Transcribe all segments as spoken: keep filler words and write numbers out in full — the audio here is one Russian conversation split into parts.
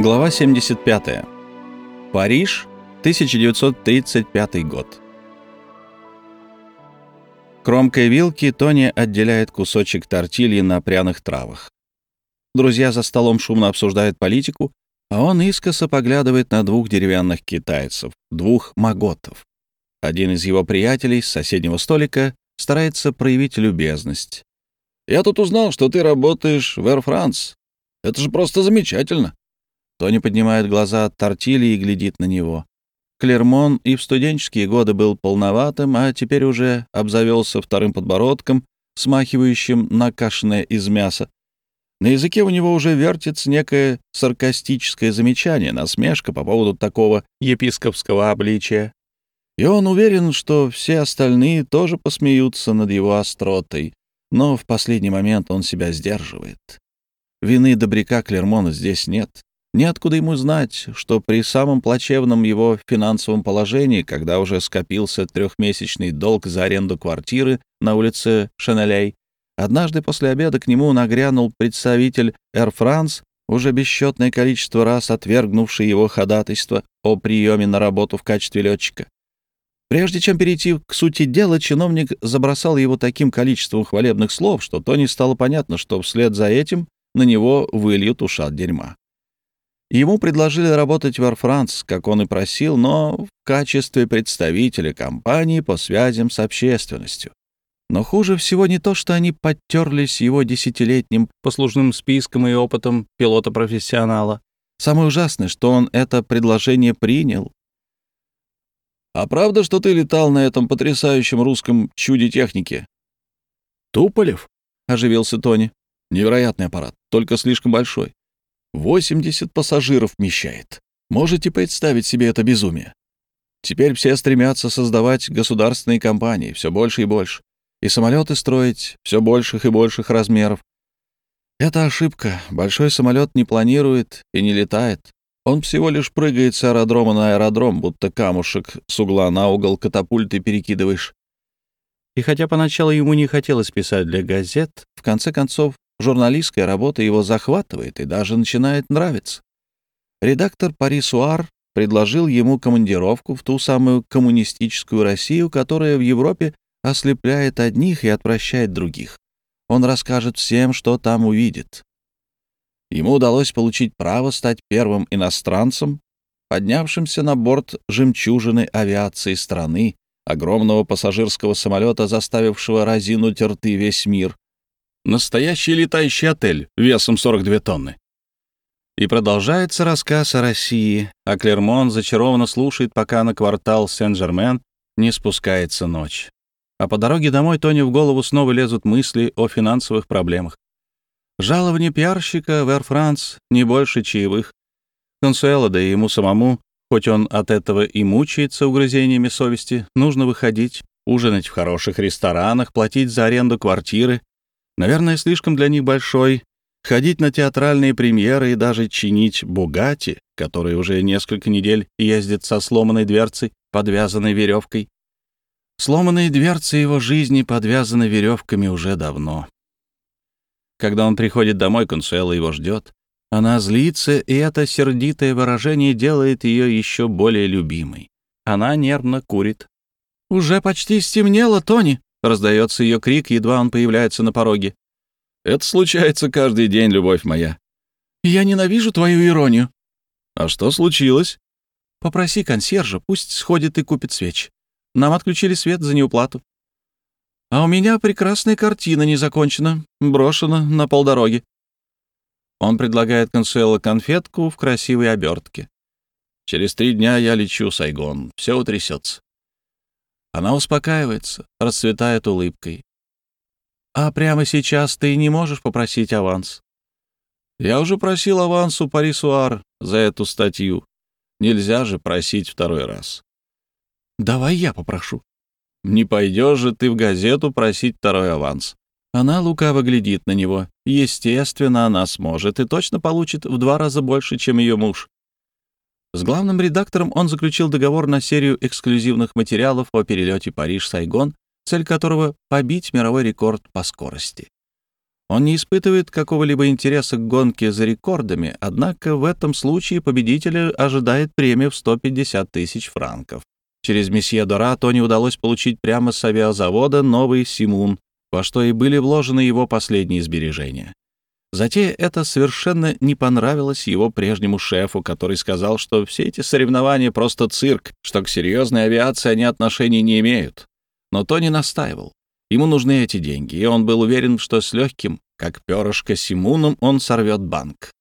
Глава семьдесят пятая. Париж, тысяча девятьсот тридцать пятый год. Кромкой вилки Тони отделяет кусочек тортильи на пряных травах. Друзья за столом шумно обсуждают политику, а он искоса поглядывает на двух деревянных китайцев, двух маготов. Один из его приятелей с соседнего столика старается проявить любезность. «Я тут узнал, что ты работаешь в Air France. Это же просто замечательно!» Тони поднимает глаза от тортильи и глядит на него. Клермон и в студенческие годы был полноватым, а теперь уже обзавелся вторым подбородком, смахивающим на кашне из мяса. На языке у него уже вертится некое саркастическое замечание, насмешка по поводу такого епископского обличия. И он уверен, что все остальные тоже посмеются над его остротой, но в последний момент он себя сдерживает. Вины добряка Клермона здесь нет. Неоткуда ему знать, что при самом плачевном его финансовом положении, когда уже скопился трехмесячный долг за аренду квартиры на улице Шенелей, однажды после обеда к нему нагрянул представитель Air France, уже бесчетное количество раз отвергнувший его ходатайство о приеме на работу в качестве летчика. Прежде чем перейти к сути дела, чиновник забросал его таким количеством хвалебных слов, что Тони стало понятно, что вслед за этим на него выльют ушат дерьма. Ему предложили работать в Air France, как он и просил, но в качестве представителя компании по связям с общественностью. Но хуже всего не то, что они подтерлись его десятилетним послужным списком и опытом пилота-профессионала. Самое ужасное, что он это предложение принял. «А правда, что ты летал на этом потрясающем русском чуде техники?» «Туполев?» — оживился Тони. «Невероятный аппарат, только слишком большой. восемьдесят пассажиров вмещает. Можете представить себе это безумие? Теперь все стремятся создавать государственные компании, все больше и больше, и самолеты строить все больших и больших размеров. Это ошибка. Большой самолет не планирует и не летает. Он всего лишь прыгает с аэродрома на аэродром, будто камушек с угла на угол катапульты перекидываешь». И хотя поначалу ему не хотелось писать для газет, в конце концов журналистская работа его захватывает и даже начинает нравиться. Редактор «Пари Суар» предложил ему командировку в ту самую коммунистическую Россию, которая в Европе ослепляет одних и отвращает других. Он расскажет всем, что там увидит. Ему удалось получить право стать первым иностранцем, поднявшимся на борт жемчужины авиации страны, огромного пассажирского самолета, заставившего разинуть рты весь мир. Настоящий летающий отель весом сорок две тонны. И продолжается рассказ о России, а Клермон зачарованно слушает, пока на квартал Сен-Жермен не спускается ночь. А по дороге домой Тони в голову снова лезут мысли о финансовых проблемах. Жалование пиарщика в Air France не больше чаевых. Консуэло, да и ему самому, хоть он от этого и мучается угрызениями совести, нужно выходить, ужинать в хороших ресторанах, платить за аренду квартиры. Наверное, слишком для них большой, ходить на театральные премьеры и даже чинить «Бугатти», который уже несколько недель ездит со сломанной дверцей, подвязанной веревкой. Сломанные дверцы его жизни подвязаны веревками уже давно. Когда он приходит домой, Консуэла его ждет. Она злится, и это сердитое выражение делает ее еще более любимой. Она нервно курит. «Уже почти стемнело, Тони!» — раздается ее крик, едва он появляется на пороге. «Это случается каждый день, любовь моя». «Я ненавижу твою иронию». «А что случилось?» «Попроси консьержа, пусть сходит и купит свечи. Нам отключили свет за неуплату. А у меня прекрасная картина не закончена, брошена на полдороги». Он предлагает Консуэло конфетку в красивой обертке. «Через три дня я лечу в Сайгон, все утрясется». Она успокаивается, расцветает улыбкой. «А прямо сейчас ты не можешь попросить аванс?» «Я уже просил аванс у Пари Суар за эту статью. Нельзя же просить второй раз». «Давай я попрошу». «Не пойдешь же ты в газету просить второй аванс». Она лукаво глядит на него. Естественно, она сможет и точно получит в два раза больше, чем ее муж. С главным редактором он заключил договор на серию эксклюзивных материалов о перелете Париж-Сайгон, цель которого — побить мировой рекорд по скорости. Он не испытывает какого-либо интереса к гонке за рекордами, однако в этом случае победителя ожидает премия в сто пятьдесят тысяч франков. Через месье Дора Тони удалось получить прямо с авиазавода новый «Симун», во что и были вложены его последние сбережения. Затея эта совершенно не понравилась его прежнему шефу, который сказал, что все эти соревнования — просто цирк, что к серьезной авиации они отношения не имеют. Но Тони настаивал. Ему нужны эти деньги, и он был уверен, что с легким, как перышко, Симуном он сорвет банк.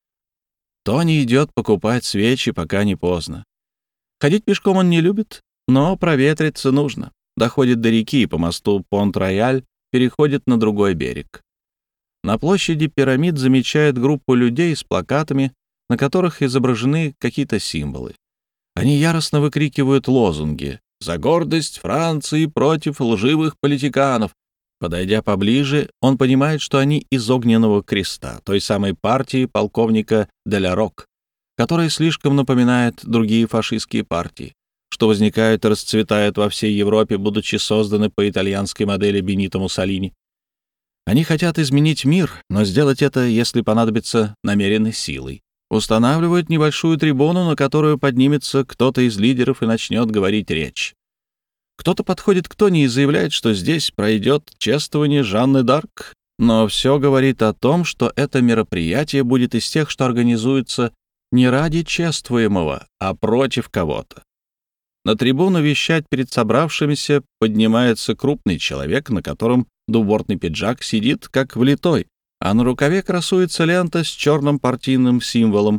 Тони идет покупать свечи, пока не поздно. Ходить пешком он не любит, но проветриться нужно. Доходит до реки и по мосту Понт-Рояль переходит на другой берег. На площади Пирамид замечает группу людей с плакатами, на которых изображены какие-то символы. Они яростно выкрикивают лозунги «За гордость Франции против лживых политиканов». Подойдя поближе, он понимает, что они из Огненного креста, той самой партии полковника де ля Рок, которая слишком напоминает другие фашистские партии, что возникают и расцветают во всей Европе, будучи созданы по итальянской модели Бенито Муссолини. Они хотят изменить мир, но сделать это, если понадобится, намеренной силой. Устанавливают небольшую трибуну, на которую поднимется кто-то из лидеров и начнет говорить речь. Кто-то подходит к Тони и заявляет, что здесь пройдет чествование Жанны д'Арк, но все говорит о том, что это мероприятие будет из тех, что организуется не ради чествуемого, а против кого-то. На трибуну вещать перед собравшимися поднимается крупный человек, на котором двубортный пиджак сидит как влитой, а на рукаве красуется лента с черным партийным символом.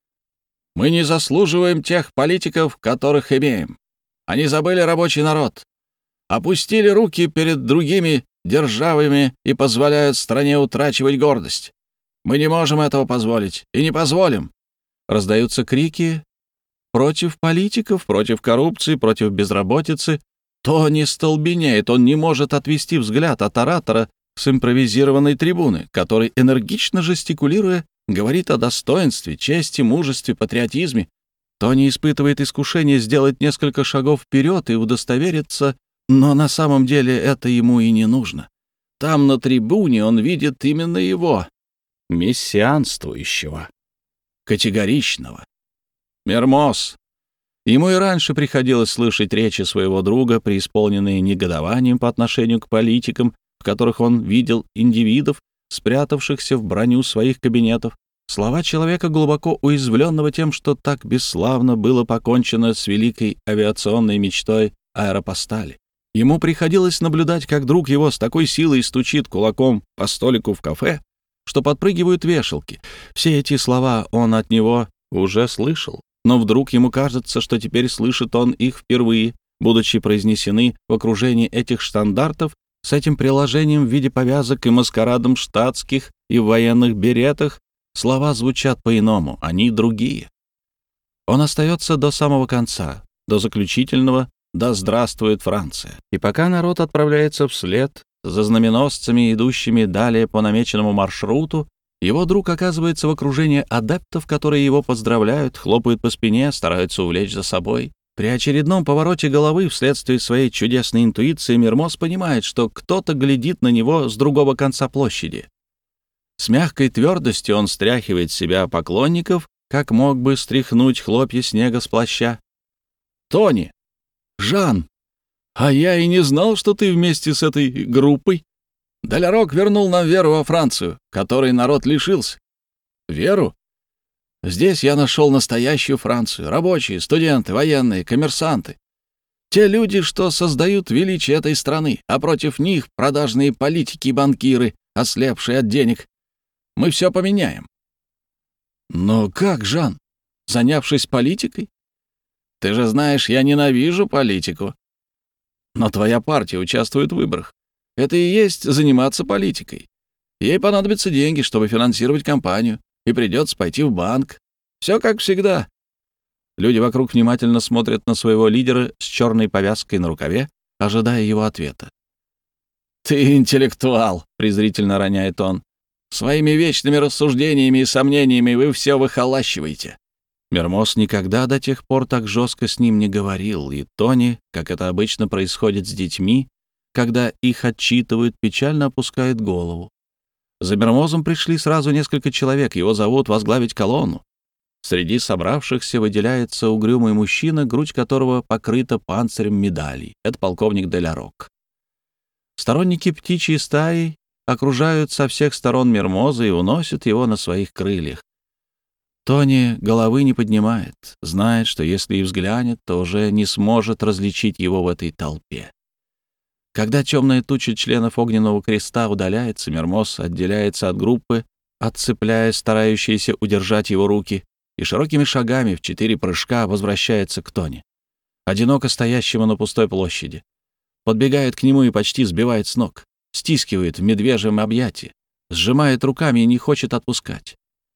«Мы не заслуживаем тех политиков, которых имеем. Они забыли рабочий народ, опустили руки перед другими державами и позволяют стране утрачивать гордость. Мы не можем этого позволить и не позволим». Раздаются крики против политиков, против коррупции, против безработицы. Тони столбенеет, он не может отвести взгляд от оратора с импровизированной трибуны, который, энергично жестикулируя, говорит о достоинстве, чести, мужестве, патриотизме. Тони испытывает искушение сделать несколько шагов вперед и удостовериться, но на самом деле это ему и не нужно. Там, на трибуне, он видит именно его, мессианствующего, категоричного. Мермоз. Ему и раньше приходилось слышать речи своего друга, преисполненные негодованием по отношению к политикам, в которых он видел индивидов, спрятавшихся в броню своих кабинетов. Слова человека, глубоко уязвленного тем, что так бесславно было покончено с великой авиационной мечтой аэропостали. Ему приходилось наблюдать, как друг его с такой силой стучит кулаком по столику в кафе, что подпрыгивают вешалки. Все эти слова он от него уже слышал. Но вдруг ему кажется, что теперь слышит он их впервые, будучи произнесены в окружении этих штандартов с этим приложением в виде повязок и маскарадом штатских и в военных беретах. Слова звучат по-иному, они другие. Он остается до самого конца, до заключительного «Да здравствует Франция». И пока народ отправляется вслед за знаменосцами, идущими далее по намеченному маршруту, его друг оказывается в окружении адептов, которые его поздравляют, хлопают по спине, стараются увлечь за собой. При очередном повороте головы вследствие своей чудесной интуиции Мермоз понимает, что кто-то глядит на него с другого конца площади. С мягкой твердостью он стряхивает с себя поклонников, как мог бы стряхнуть хлопья снега с плаща. «Тони! Жан! А я и не знал, что ты вместе с этой группой. де ля Рок вернул нам веру во Францию, которой народ лишился. Веру? Здесь я нашел настоящую Францию. Рабочие, студенты, военные, коммерсанты. Те люди, что создают величие этой страны, а против них продажные политики и банкиры, ослепшие от денег. Мы все поменяем». «Но как, Жан? Занявшись политикой? Ты же знаешь, я ненавижу политику. Но твоя партия участвует в выборах. Это и есть заниматься политикой. Ей понадобятся деньги, чтобы финансировать кампанию, и придется пойти в банк. Все как всегда». Люди вокруг внимательно смотрят на своего лидера с черной повязкой на рукаве, ожидая его ответа. «Ты интеллектуал», — презрительно роняет он. «Своими вечными рассуждениями и сомнениями вы все выхолащиваете». Мермоз никогда до тех пор так жестко с ним не говорил, и Тони, как это обычно происходит с детьми, когда их отчитывают, печально опускает голову. За Мермозом пришли сразу несколько человек, его зовут возглавить колонну. Среди собравшихся выделяется угрюмый мужчина, грудь которого покрыта панцирем медалей. Это полковник де ля Рок. Сторонники птичьей стаи окружают со всех сторон Мермоза и уносят его на своих крыльях. Тони головы не поднимает, знает, что если и взглянет, то уже не сможет различить его в этой толпе. Когда темная туча членов Огненного Креста удаляется, Мермоз отделяется от группы, отцепляя старающиеся удержать его руки, и широкими шагами в четыре прыжка возвращается к Тони, одиноко стоящему на пустой площади. Подбегает к нему и почти сбивает с ног, стискивает в медвежьем объятии, сжимает руками и не хочет отпускать.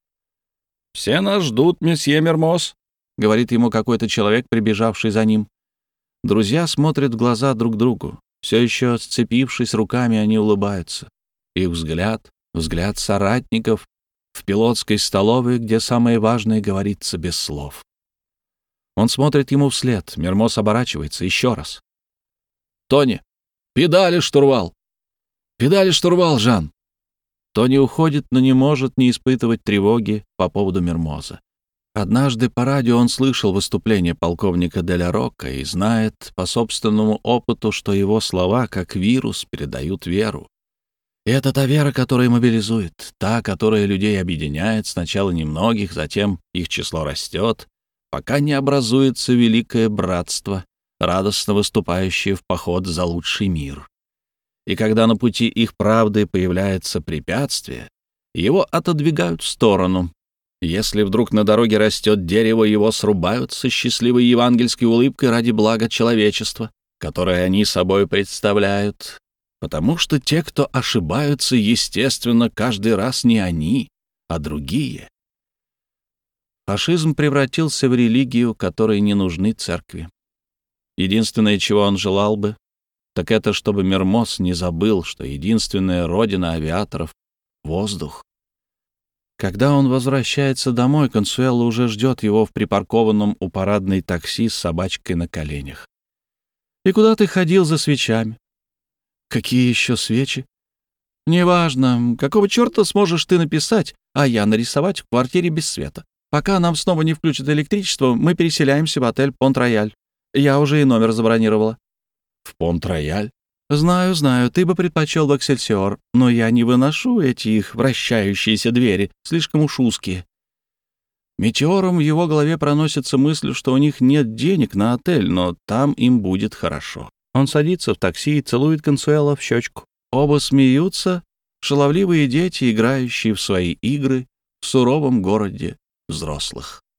«Все нас ждут, месье Мермоз», — говорит ему какой-то человек, прибежавший за ним. Друзья смотрят в глаза друг другу. Все еще сцепившись руками, они улыбаются. Их взгляд, взгляд соратников, в пилотской столовой, где самое важное говорится без слов. Он смотрит ему вслед. Мермоз оборачивается еще раз. «Тони, педали, штурвал! Педали, штурвал, Жан!» Тони уходит, но не может не испытывать тревоги по поводу Мермоза. Однажды по радио он слышал выступление полковника де ля Рока и знает по собственному опыту, что его слова, как вирус, передают веру. И это та вера, которая мобилизует, та, которая людей объединяет, сначала немногих, затем их число растет, пока не образуется великое братство, радостно выступающее в поход за лучший мир. И когда на пути их правды появляется препятствие, его отодвигают в сторону. Если вдруг на дороге растет дерево, его срубают со счастливой евангельской улыбкой ради блага человечества, которое они собой представляют. Потому что те, кто ошибаются, естественно, каждый раз не они, а другие. Фашизм превратился в религию, которой не нужны церкви. Единственное, чего он желал бы, так это чтобы Мермоз не забыл, что единственная родина авиаторов — воздух. Когда он возвращается домой, Консуэла уже ждет его в припаркованном у парадной такси с собачкой на коленях. «И куда ты ходил за свечами?» «Какие еще свечи?» «Неважно. Какого черта сможешь ты написать, а я нарисовать в квартире без света? Пока нам снова не включат электричество, мы переселяемся в отель «Понт-Рояль». Я уже и номер забронировала». «В Понт-Рояль?» «Знаю, знаю, ты бы предпочел в «Эксельсиор», но я не выношу эти их вращающиеся двери, слишком уж узкие». Метеором в его голове проносится мысль, что у них нет денег на отель, но там им будет хорошо. Он садится в такси и целует Консуэла в щечку. Оба смеются, шаловливые дети, играющие в свои игры в суровом городе взрослых.